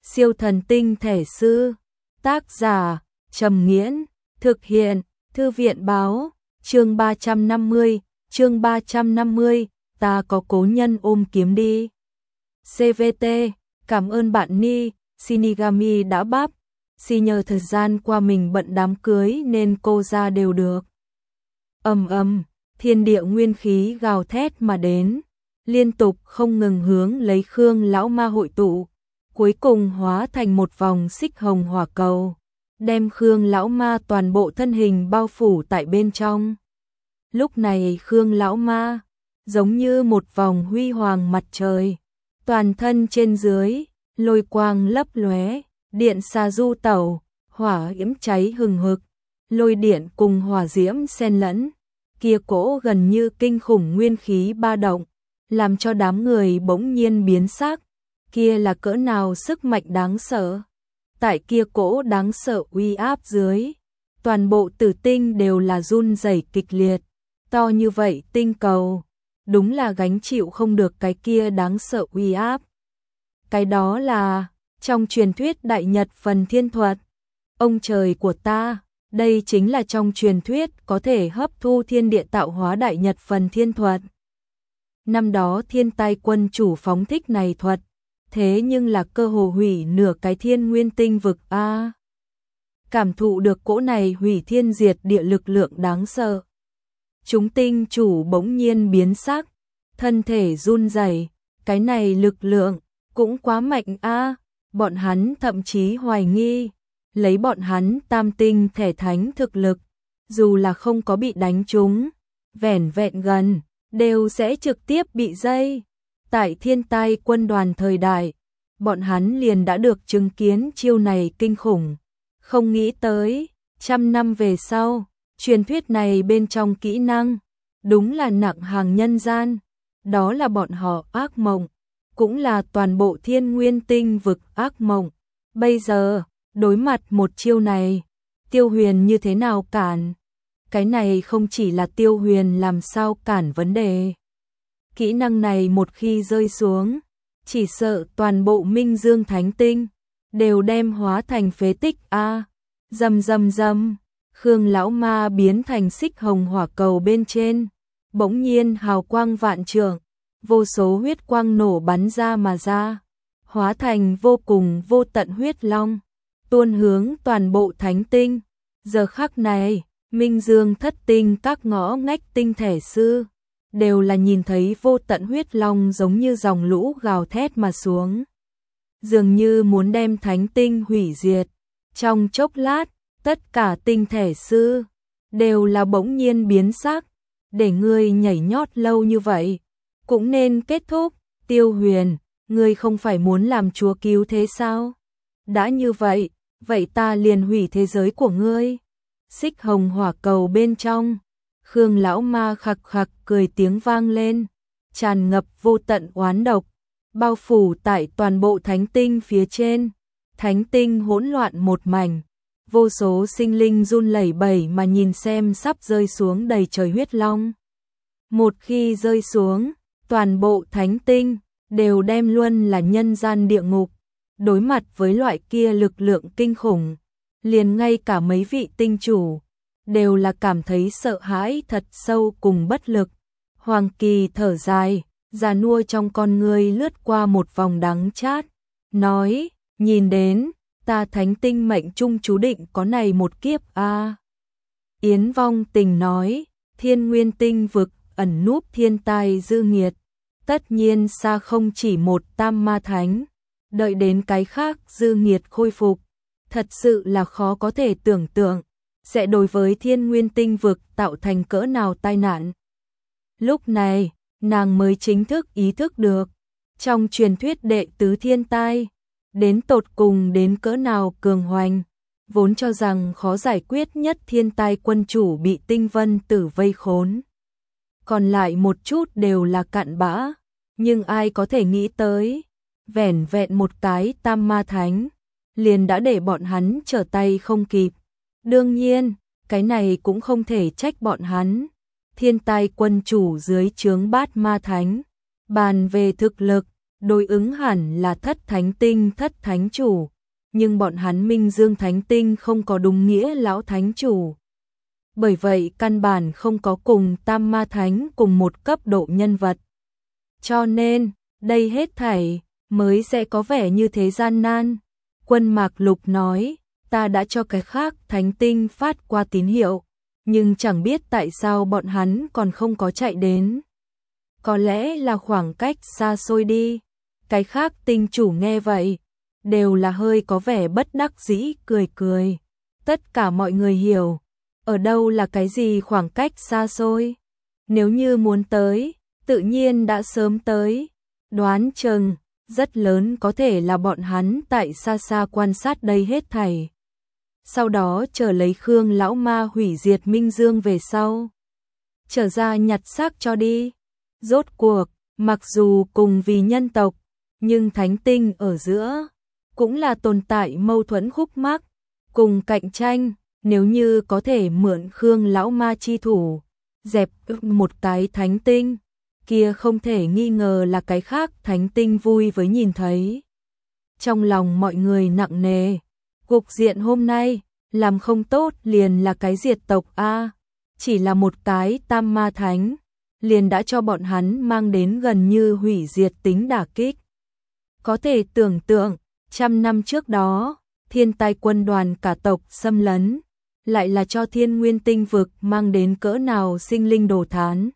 Siêu thần tinh thể sư. Tác giả Trầm Nghiễn. Thực hiện Thư viện báo. Chương 350, ta có cố nhân ôm kiếm đi. CVT, cảm ơn bạn Ni, Shinigami đã bắp. Nhờ thời gian qua mình bận đám cưới nên cô ra đều được. Thiên địa nguyên khí gào thét mà đến, liên tục không ngừng hướng lấy Khương lão ma hội tụ, cuối cùng hóa thành một vòng xích hồng hỏa cầu, đem Khương lão ma toàn bộ thân hình bao phủ tại bên trong. Lúc này Khương lão ma giống như một vòng huy hoàng mặt trời, toàn thân trên dưới lôi quang lấp lóe, điện xà du tẩu, hỏa diễm cháy hừng hực, lôi điện cùng hỏa diễm xen lẫn, kia cỗ gần như kinh khủng nguyên khí ba động, làm cho đám người bỗng nhiên biến sắc, kia là cỡ nào sức mạnh đáng sợ. Tại kia cỗ đáng sợ uy áp dưới, toàn bộ tử tinh đều là run rẩy kịch liệt, to như vậy tinh cầu, đúng là gánh chịu không được cái kia đáng sợ uy áp. Cái đó là trong truyền thuyết Đại Nhật Phần Thiên Thuật. Ông trời của ta, đây chính là trong truyền thuyết có thể hấp thu thiên địa tạo hóa Đại Nhật Phần Thiên Thuật. Năm đó Thiên Tai Quân chủ phóng thích này thuật, thế nhưng là cơ hồ hủy nửa cái thiên nguyên tinh vực a. Cảm thụ được cỗ này hủy thiên diệt địa lực lượng đáng sợ, chúng tinh chủ bỗng nhiên biến sắc, thân thể run rẩy, cái này lực lượng cũng quá mạnh a. Bọn hắn thậm chí hoài nghi, lấy bọn hắn tam tinh thể thánh thực lực, dù là không có bị đánh trúng, vẻn vẹn gần, đều sẽ trực tiếp bị dây. Tại Thiên Tai Quân đoàn thời đại, bọn hắn liền đã được chứng kiến chiêu này kinh khủng. Không nghĩ tới, 100 năm về sau, truyền thuyết này bên trong kỹ năng, đúng là nặng hàng nhân gian. Đó là bọn họ ác mộng, cũng là toàn bộ thiên nguyên tinh vực ác mộng. Bây giờ, đối mặt một chiêu này, Tiêu Huyền như thế nào cản? Cái này không chỉ là Tiêu Huyền làm sao cản vấn đề. Kỹ năng này một khi rơi xuống, chỉ sợ toàn bộ Minh Dương Thánh Tinh đều đem hóa thành phế tích a. Rầm rầm rầm, Khương lão ma biến thành xích hồng hỏa cầu bên trên, bỗng nhiên hào quang vạn trượng, vô số huyết quang nổ bắn ra mà ra, hóa thành vô cùng vô tận huyết long, tuôn hướng toàn bộ thánh tinh. Giờ khắc này, Minh Dương thất tinh các ngõ ngách tinh thể sư đều là nhìn thấy vô tận huyết long giống như dòng lũ gào thét mà xuống, dường như muốn đem thánh tinh hủy diệt. Trong chốc lát, tất cả tinh thể sư đều là bỗng nhiên biến sắc, để ngươi nhảy nhót lâu như vậy, cũng nên kết thúc. Tiêu Huyền, ngươi không phải muốn làm chúa cứu thế sao? Đã như vậy, vậy ta liền hủy thế giới của ngươi. Xích hồng hỏa cầu bên trong, Khương lão ma khặc khặc cười tiếng vang lên, tràn ngập vô tận oán độc, bao phủ tại toàn bộ thánh tinh phía trên. Thánh tinh hỗn loạn một mảnh, vô số sinh linh run lẩy bẩy mà nhìn xem sắp rơi xuống đầy trời huyết long. Một khi rơi xuống, toàn bộ thánh tinh đều đem luôn là nhân gian địa ngục. Đối mặt với loại kia lực lượng kinh khủng, liền ngay cả mấy vị tinh chủ đều là cảm thấy sợ hãi thật sâu cùng bất lực. Hoàng Kỳ thở dài, già nua trong con ngươi lướt qua một vòng đắng chát, nói: nhìn đến, ta thánh tinh mệnh trung chú định có này một kiếp a. Yến Vong Tình nói: thiên nguyên tinh vực ẩn núp thiên tai dư nghiệt, tất nhiên xa không chỉ một tam ma thánh, đợi đến cái khác dư nghiệt khôi phục, thật sự là khó có thể tưởng tượng, sẽ đối với thiên nguyên tinh vực tạo thành cỡ nào tai nạn. Lúc này, nàng mới chính thức ý thức được, trong truyền thuyết đệ tứ thiên tai, đến tột cùng đến cỡ nào cường hoành, vốn cho rằng khó giải quyết nhất thiên tai quân chủ bị tinh vân tử vây khốn. Còn lại một chút đều là cặn bã, nhưng ai có thể nghĩ tới, vẻn vẹn một cái tam ma thánh, liền đã để bọn hắn trở tay không kịp. Đương nhiên, cái này cũng không thể trách bọn hắn. Thiên tai quân chủ dưới trướng bát ma thánh, bàn về thực lực, đối ứng hẳn là thất thánh tinh thất thánh chủ, nhưng bọn hắn Minh Dương Thánh Tinh không có đúng nghĩa lão thánh chủ. Bởi vậy căn bản không có cùng Tam Ma Thánh cùng một cấp độ nhân vật. Cho nên, đây hết thảy mới sẽ có vẻ như thế gian nan. Quân Mạc Lục nói, ta đã cho cái khác thánh tinh phát qua tín hiệu, nhưng chẳng biết tại sao bọn hắn còn không có chạy đến. Có lẽ là khoảng cách xa xôi đi. Cái khác tinh chủ nghe vậy, đều là hơi có vẻ bất đắc dĩ cười cười. Tất cả mọi người hiểu, ở đâu là cái gì khoảng cách xa xôi. Nếu như muốn tới, tự nhiên đã sớm tới. Đoán chừng, rất lớn có thể là bọn hắn tại xa xa quan sát đây hết thảy. Sau đó chờ lấy Khương lão ma hủy diệt Minh Dương về sau. Trở ra nhặt xác cho đi. Rốt cuộc, mặc dù cùng vì nhân tộc, nhưng thánh tinh ở giữa cũng là tồn tại mâu thuẫn khúc mắc, cùng cạnh tranh. Nếu như có thể mượn Khương lão ma chi thủ, dẹp một cái thánh tinh, kia không thể nghi ngờ là cái khác thánh tinh vui với nhìn thấy. Trong lòng mọi người nặng nề, cục diện hôm nay, làm không tốt liền là cái diệt tộc A, chỉ là một cái tam ma thánh, liền đã cho bọn hắn mang đến gần như hủy diệt tính đả kích. Có thể tưởng tượng, 100 năm trước đó, thiên tai quân đoàn cả tộc xâm lấn, lại là cho thiên nguyên tinh vực mang đến cỡ nào sinh linh đồ thán.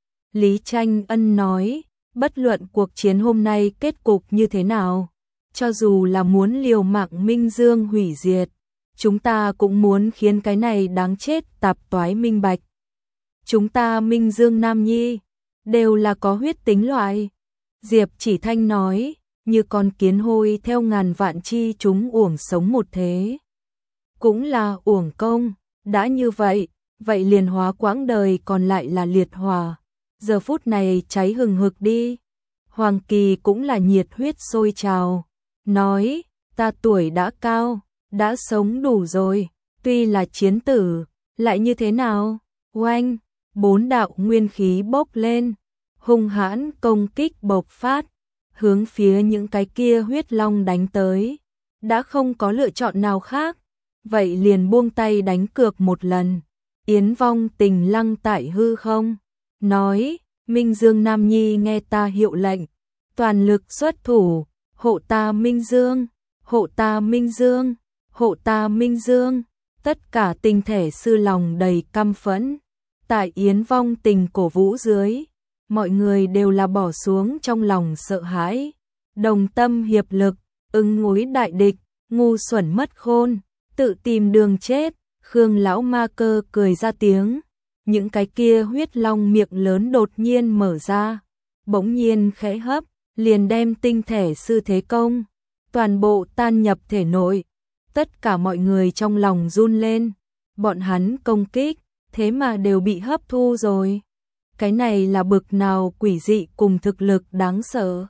Lý Tranh Ân nói, bất luận cuộc chiến hôm nay kết cục như thế nào, cho dù là muốn liều mạng Minh Dương hủy diệt, chúng ta cũng muốn khiến cái này đáng chết tạp toái minh bạch. Chúng ta Minh Dương Nam Nhi, đều là có huyết tính loại. Diệp Chỉ Thanh nói, như con kiến hôi theo ngàn vạn chi chúng uổng sống một thế. Cũng là uổng công, đã như vậy, vậy liền hóa quãng đời còn lại là liệt hỏa. Giờ phút này cháy hừng hực đi. Hoàng Kỳ cũng là nhiệt huyết sôi trào, nói, ta tuổi đã cao, đã sống đủ rồi, tuy là chiến tử, lại như thế nào? Oanh, 4 đạo nguyên khí bốc lên, hung hãn công kích bộc phát, hướng phía những cái kia huyết long đánh tới. Đã không có lựa chọn nào khác, vậy liền buông tay đánh cược một lần. Yến Vong Tình lăng tại hư không, nói, Minh Dương Nam Nhi nghe ta hiệu lệnh, toàn lực xuất thủ, hộ ta Minh Dương, hộ ta Minh Dương, hộ ta Minh Dương. Tất cả tinh thể sư lòng đầy căm phẫn. Tại Yến Vong Tình cổ vũ dưới, mọi người đều là bỏ xuống trong lòng sợ hãi, đồng tâm hiệp lực, ứng đối đại địch, ngu xuẩn mất khôn, tự tìm đường chết. Khương lão ma cơ cười ra tiếng, những cái kia huyết long miệng lớn đột nhiên mở ra, bỗng nhiên khẽ hấp, liền đem tinh thể sư thế công, toàn bộ tan nhập thể nội. Tất cả mọi người trong lòng run lên, bọn hắn công kích, thế mà đều bị hấp thu rồi. Cái này là bực nào quỷ dị cùng thực lực đáng sợ.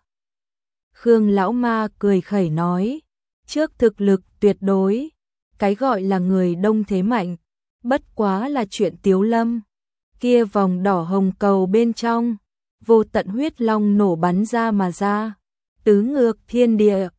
Khương lão ma cười khẩy nói, trước thực lực tuyệt đối, cái gọi là người đông thế mạnh, bất quá là chuyện tiếu lâm. Kia vòng đỏ hồng cầu bên trong, vô tận huyết long nổ bắn ra mà ra, tứ ngược thiên địa,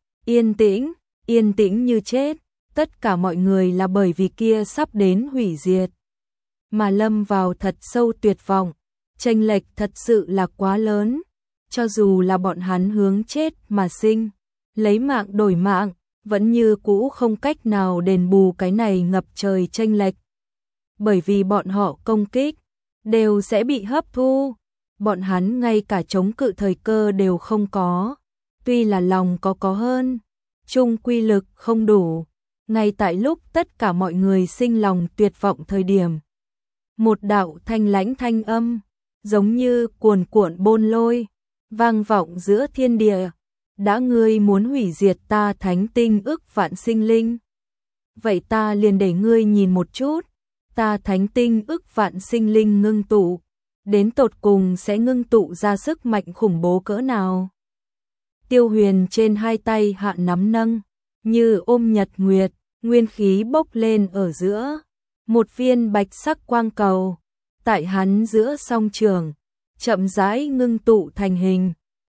yên tĩnh như chết. Tất cả mọi người là bởi vì kia sắp đến hủy diệt, mà lâm vào thật sâu tuyệt vọng, chênh lệch thật sự là quá lớn, cho dù là bọn hắn hướng chết mà sinh, lấy mạng đổi mạng, vẫn như cũ không cách nào đền bù cái này ngập trời chênh lệch. Bởi vì bọn họ công kích, đều sẽ bị hấp thu, bọn hắn ngay cả chống cự thời cơ đều không có, tuy là lòng có hơn, chung quy lực không đủ. Ngay tại lúc tất cả mọi người sinh lòng tuyệt vọng thời điểm, một đạo thanh lãnh thanh âm, giống như cuồn cuộn bôn lôi, vang vọng giữa thiên địa. Đã ngươi muốn hủy diệt ta thánh tinh ức vạn sinh linh, vậy ta liền để ngươi nhìn một chút, ta thánh tinh ức vạn sinh linh ngưng tụ, đến tột cùng sẽ ngưng tụ ra sức mạnh khủng bố cỡ nào. Tiêu Huyền trên hai tay hạ nắm nâng, như ôm nhật nguyệt, nguyên khí bốc lên ở giữa, một viên bạch sắc quang cầu, tại hắn giữa song trường, chậm rãi ngưng tụ thành hình,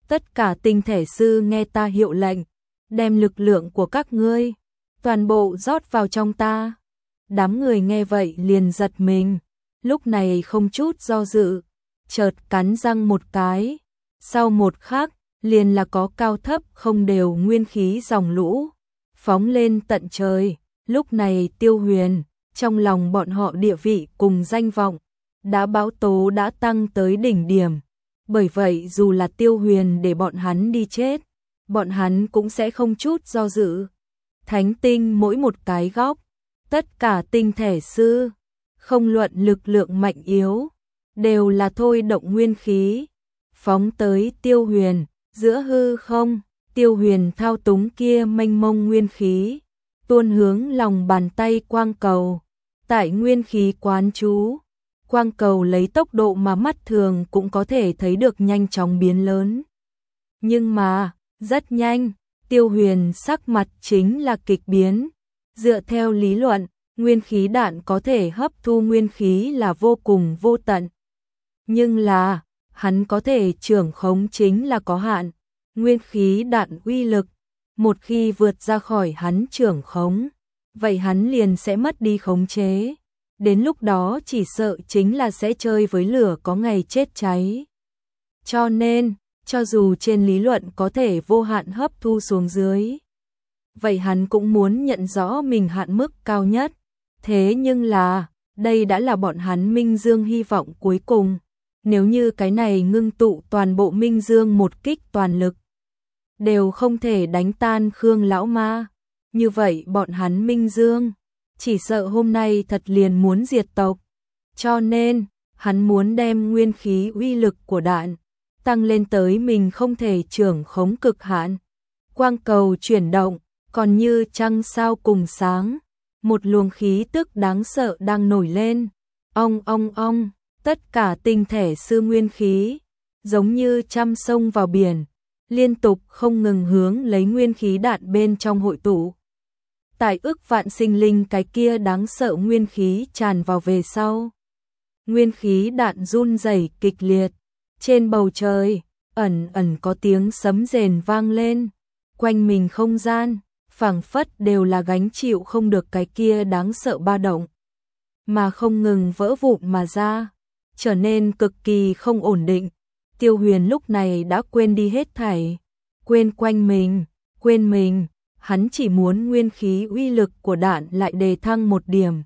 tất cả tinh thể sư nghe ta hiệu lệnh, đem lực lượng của các ngươi toàn bộ rót vào trong ta. Đám người nghe vậy liền giật mình, lúc này không chút do dự, chợt cắn răng một cái, sau một khắc, liền là có cao thấp không đều nguyên khí dòng lũ, phóng lên tận trời. Lúc này Tiêu Huyền, trong lòng bọn họ địa vị cùng danh vọng, đã báo tố đã tăng tới đỉnh điểm. Bởi vậy dù là Tiêu Huyền để bọn hắn đi chết, bọn hắn cũng sẽ không chút do dự. Thánh tinh mỗi một cái góc, tất cả tinh thể sư, không luận lực lượng mạnh yếu, đều là thôi động nguyên khí, phóng tới Tiêu Huyền, giữa hư không, Tiêu Huyền thao túng kia mênh mông nguyên khí, tuôn hướng lòng bàn tay quang cầu, tại nguyên khí quán chú, quang cầu lấy tốc độ mà mắt thường cũng có thể thấy được nhanh chóng biến lớn. Nhưng mà, rất nhanh, Tiêu Huyền sắc mặt chính là kịch biến, dựa theo lý luận, nguyên khí đạn có thể hấp thu nguyên khí là vô cùng vô tận. Nhưng là, hắn có thể trưởng khống chính là có hạn, nguyên khí đạn uy lực, một khi vượt ra khỏi hắn trưởng khống, vậy hắn liền sẽ mất đi khống chế. Đến lúc đó chỉ sợ chính là sẽ chơi với lửa có ngày chết cháy. Cho nên, cho dù trên lý luận có thể vô hạn hấp thu xuống dưới, vậy hắn cũng muốn nhận rõ mình hạn mức cao nhất. Thế nhưng là, đây đã là bọn hắn Minh Dương hy vọng cuối cùng. Nếu như cái này ngưng tụ toàn bộ Minh Dương một kích toàn lực, đều không thể đánh tan Khương lão ma, như vậy bọn hắn Minh Dương chỉ sợ hôm nay thật liền muốn diệt tộc. Cho nên, hắn muốn đem nguyên khí uy lực của đạn tăng lên tới mình không thể trưởng khống cực hạn. Quang cầu chuyển động, còn như trăng sao cùng sáng, một luồng khí tức đáng sợ đang nổi lên. Ong ong ong, tất cả tinh thể sư nguyên khí, giống như trăm sông vào biển, liên tục không ngừng hướng lấy nguyên khí đạn bên trong hội tụ. Tại ức vạn sinh linh cái kia đáng sợ nguyên khí tràn vào về sau. Nguyên khí đạn run rẩy kịch liệt, trên bầu trời, ẩn ẩn có tiếng sấm rền vang lên, quanh mình không gian, phảng phất đều là gánh chịu không được cái kia đáng sợ ba động, mà không ngừng vỡ vụn mà ra, trở nên cực kỳ không ổn định. Tiêu Huyền lúc này đã quên đi hết thảy, quên quanh mình, quên mình, hắn chỉ muốn nguyên khí uy lực của đạn lại đề thăng một điểm.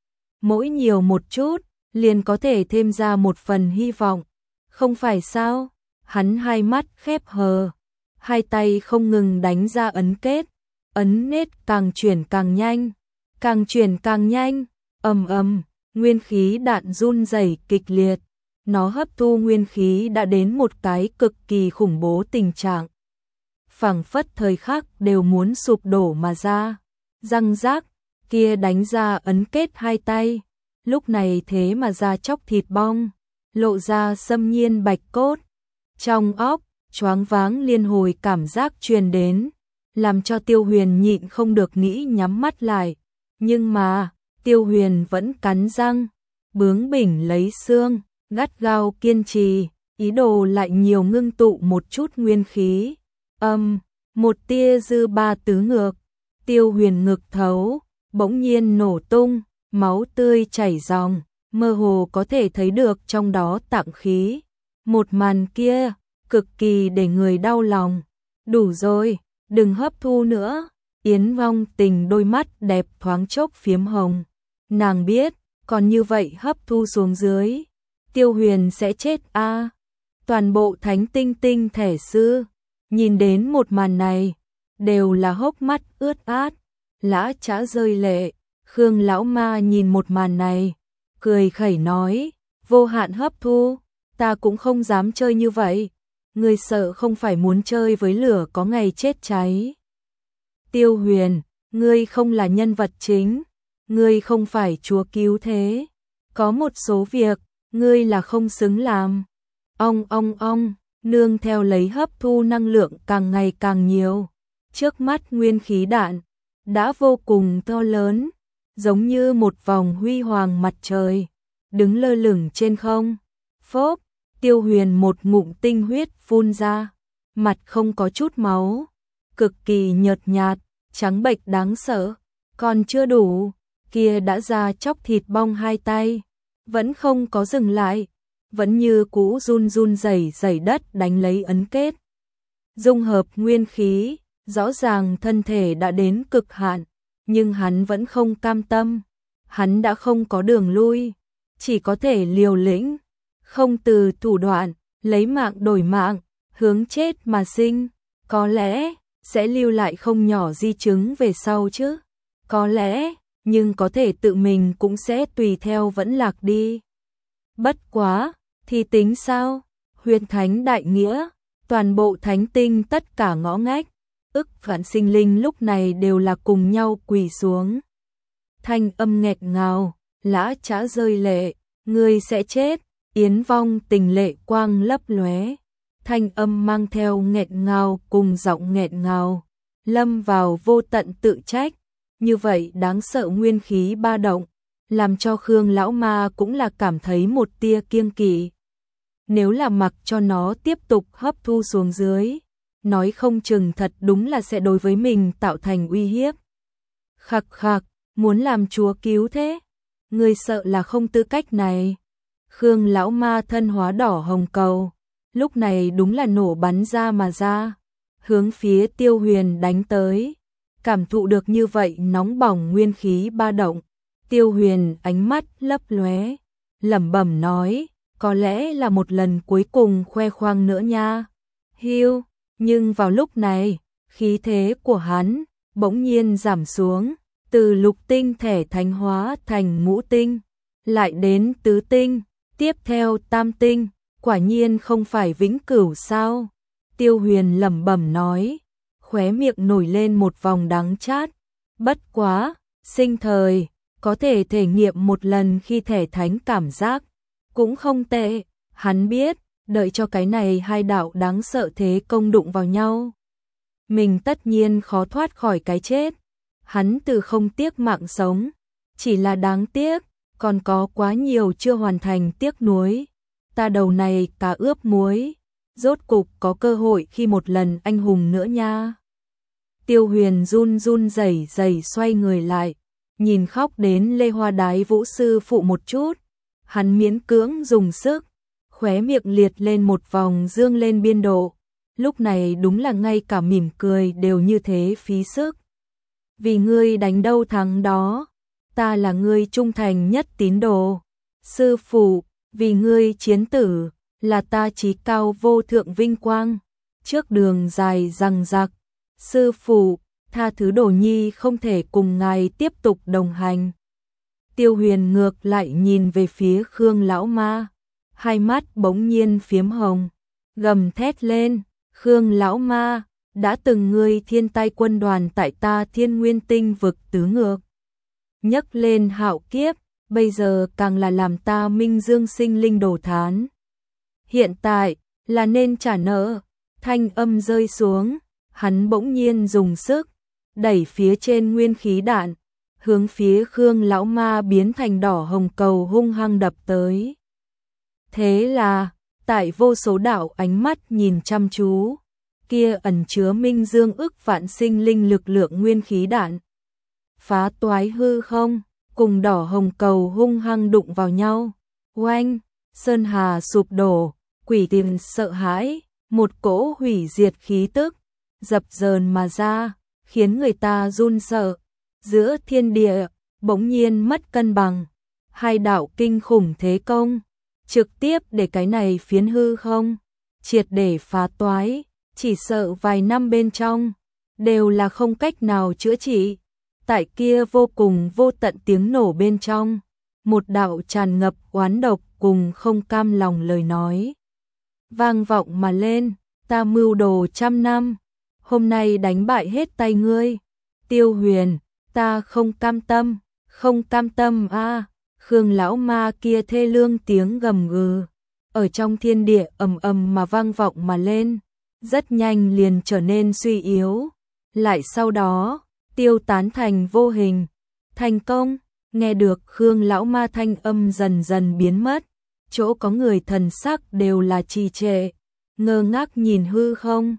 Mỗi nhiều một chút, liền có thể thêm ra một phần hy vọng, không phải sao? Hắn hai mắt khép hờ, hai tay không ngừng đánh ra ấn kết, ấn nết càng chuyển càng nhanh, càng chuyển càng nhanh, ầm ầm, nguyên khí đạn run rẩy kịch liệt, nó hấp thu nguyên khí đã đến một cái cực kỳ khủng bố tình trạng. Phảng phất thời khắc đều muốn sụp đổ mà ra, răng rác, kia đánh ra ấn kết hai tay, lúc này thế mà ra chóc thịt bong, lộ ra xâm nhiên bạch cốt, trong óc, choáng váng liên hồi cảm giác truyền đến, làm cho Tiêu Huyền nhịn không được nghĩ nhắm mắt lại, nhưng mà, Tiêu Huyền vẫn cắn răng, bướng bỉnh lấy xương, gắt gao kiên trì, ý đồ lại nhiều ngưng tụ một chút nguyên khí. Một tia dư ba tứ ngược, Tiêu Huyền ngực thấu, bỗng nhiên nổ tung, máu tươi chảy ròng, mơ hồ có thể thấy được trong đó tạng khí. Một màn kia, cực kỳ để người đau lòng. Đủ rồi, đừng hấp thu nữa. Yến Vong Tình đôi mắt đẹp thoáng chốc phiếm hồng. Nàng biết, còn như vậy hấp thu xuống dưới, Tiêu Huyền sẽ chết a. Toàn bộ thánh tinh tinh thể sư, nhìn đến một màn này, đều là hốc mắt ướt át, lã chã rơi lệ. Khương lão ma nhìn một màn này, cười khẩy nói, vô hạn hấp thu, ta cũng không dám chơi như vậy, ngươi sợ không phải muốn chơi với lửa có ngày chết cháy. Tiêu Huyền, ngươi không là nhân vật chính, ngươi không phải chúa cứu thế, có một số việc, ngươi là không xứng làm. Ong ong ong, nương theo lấy hấp thu năng lượng càng ngày càng nhiều, trước mắt nguyên khí đạn đã vô cùng to lớn, giống như một vòng huy hoàng mặt trời, đứng lơ lửng trên không. Phốp, Tiêu Huyền một ngụm tinh huyết phun ra, mặt không có chút máu, cực kỳ nhợt nhạt, trắng bệch đáng sợ, còn chưa đủ, kia đã ra chóc thịt bong hai tay, vẫn không có dừng lại, vẫn như cũ run run rẩy rẩy đất đánh lấy ấn kết. Dung hợp nguyên khí, rõ ràng thân thể đã đến cực hạn, nhưng hắn vẫn không cam tâm, hắn đã không có đường lui, chỉ có thể liều lĩnh, không từ thủ đoạn, lấy mạng đổi mạng, hướng chết mà sinh, có lẽ sẽ lưu lại không nhỏ di chứng về sau chứ, có lẽ, nhưng có thể tự mình cũng sẽ tùy theo vẫn lạc đi. Bất quá, thì tính sao? Huyền thánh đại nghĩa, toàn bộ thánh tinh tất cả ngõ ngách, ức vạn sinh linh lúc này đều là cùng nhau quỳ xuống. Thanh âm nghẹt ngào, lã chã rơi lệ, ngươi sẽ chết, Yến Vong Tình lệ quang lấp lóe. Thanh âm mang theo nghẹt ngào cùng giọng nghẹt ngào, lâm vào vô tận tự trách, như vậy đáng sợ nguyên khí ba động, làm cho Khương lão ma cũng là cảm thấy một tia kiêng kỵ. Nếu là mặc cho nó tiếp tục hấp thu xuống dưới, nói không chừng thật đúng là sẽ đối với mình tạo thành uy hiếp. Khặc khặc, muốn làm chúa cứu thế, người sợ là không tư cách này. Khương lão ma thân hóa đỏ hồng cầu, lúc này đúng là nổ bắn ra mà ra, hướng phía Tiêu Huyền đánh tới. Cảm thụ được như vậy nóng bỏng nguyên khí ba động, Tiêu Huyền ánh mắt lấp lóe, lẩm bẩm nói, có lẽ là một lần cuối cùng khoe khoang nữa nha. Hiu, nhưng vào lúc này, khí thế của hắn bỗng nhiên giảm xuống, từ lục tinh thể thánh hóa thành ngũ tinh, lại đến tứ tinh, tiếp theo tam tinh, quả nhiên không phải vĩnh cửu sao? Tiêu Huyền lẩm bẩm nói, khóe miệng nổi lên một vòng đắng chát. Bất quá, sinh thời, có thể thể nghiệm một lần khi thể thánh cảm giác, cũng không tệ. Hắn biết, đợi cho cái này hai đạo đáng sợ thế công đụng vào nhau, mình tất nhiên khó thoát khỏi cái chết. Hắn từ không tiếc mạng sống, chỉ là đáng tiếc, còn có quá nhiều chưa hoàn thành tiếc nuối. Ta đầu này cá ướp muối, rốt cục có cơ hội khi một lần anh hùng nữa nha. Tiêu Huyền run run rẩy rẩy xoay người lại, nhìn khóc đến lê hoa đái vũ sư phụ một chút, hắn miễn cưỡng dùng sức, khóe miệng liệt lên một vòng dương lên biên độ, lúc này đúng là ngay cả mỉm cười đều như thế phí sức. Vì ngươi đánh đâu thắng đó, ta là ngươi trung thành nhất tín đồ. Sư phụ, vì ngươi chiến tử, là ta chí cao vô thượng vinh quang. Trước đường dài rằng rặc, sư phụ, tha thứ đồ nhi không thể cùng ngài tiếp tục đồng hành. Tiêu Huyền ngược lại nhìn về phía Khương lão ma, hai mắt bỗng nhiên phiếm hồng, gầm thét lên, Khương lão ma, đã từng ngươi thiên tai quân đoàn tại ta Thiên Nguyên Tinh vực tứ ngược, nhấc lên hạo kiếp, bây giờ càng là làm ta minh dương sinh linh đổ thán. Hiện tại, là nên trả nợ. Thanh âm rơi xuống, hắn bỗng nhiên dùng sức, đẩy phía trên nguyên khí đạn, hướng phía Khương lão ma biến thành đỏ hồng cầu hung hăng đập tới. Thế là, tại vô số đạo ánh mắt nhìn chăm chú, kia ẩn chứa minh dương ức vạn sinh linh lực lượng nguyên khí đạn, phá toái hư không, cùng đỏ hồng cầu hung hăng đụng vào nhau. Oanh, sơn hà sụp đổ, quỷ tìm sợ hãi, một cỗ hủy diệt khí tức dập dờn mà ra, khiến người ta run sợ. Giữa thiên địa bỗng nhiên mất cân bằng, hai đạo kinh khủng thế công trực tiếp để cái này phiến hư không triệt để phá toái, chỉ sợ vài năm bên trong đều là không cách nào chữa trị. Tại kia vô cùng vô tận tiếng nổ bên trong, một đạo tràn ngập oán độc cùng không cam lòng lời nói vang vọng mà lên, ta mưu đồ trăm năm, hôm nay đánh bại hết tay ngươi. Tiêu Huyền, ta không cam tâm, không cam tâm a. Khương lão ma kia thê lương tiếng gầm gừ ở trong thiên địa ầm ầm mà vang vọng mà lên, rất nhanh liền trở nên suy yếu, lại sau đó tiêu tán thành vô hình. Thành công. Nghe được Khương lão ma thanh âm dần dần biến mất, chỗ có người thần sắc đều là trì trệ, ngơ ngác nhìn hư không.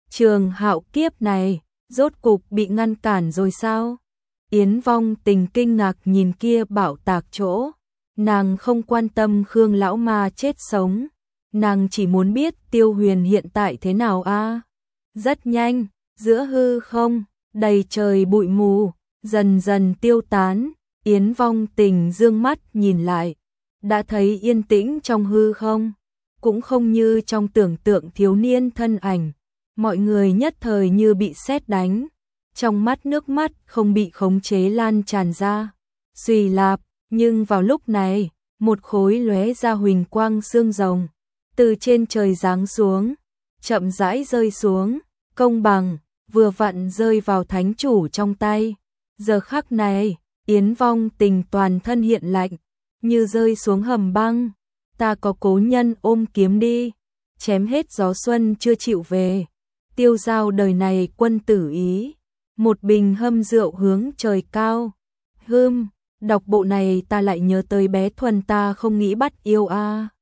Trường Hạo kiếp này, rốt cục bị ngăn cản rồi sao? Yến Vong Tình kinh ngạc nhìn kia bảo tạc chỗ, nàng không quan tâm Khương lão ma chết sống, nàng chỉ muốn biết Tiêu Huyền hiện tại thế nào a. Rất nhanh, giữa hư không, đầy trời bụi mù, dần dần tiêu tán, Yến Vong Tình dương mắt nhìn lại, đã thấy yên tĩnh trong hư không, cũng không như trong tưởng tượng thiếu niên thân ảnh, mọi người nhất thời như bị sét đánh, trong mắt nước mắt không bị khống chế lan tràn ra. Xuy lạp, nhưng vào lúc này, một khối lóe ra huỳnh quang xương rồng từ trên trời giáng xuống, chậm rãi rơi xuống, công bằng, vừa vặn rơi vào thánh chủ trong tay. Giờ khắc này, Yến Vong Tình toàn thân hiện lạnh, như rơi xuống hầm băng. Ta có cố nhân ôm kiếm đi, chém hết gió xuân chưa chịu về. Tiêu Giao đời này quân tử ý, một bình hâm rượu hướng trời cao. Đọc bộ này ta lại nhớ tới bé Thuần ta không nghĩ bắt yêu a.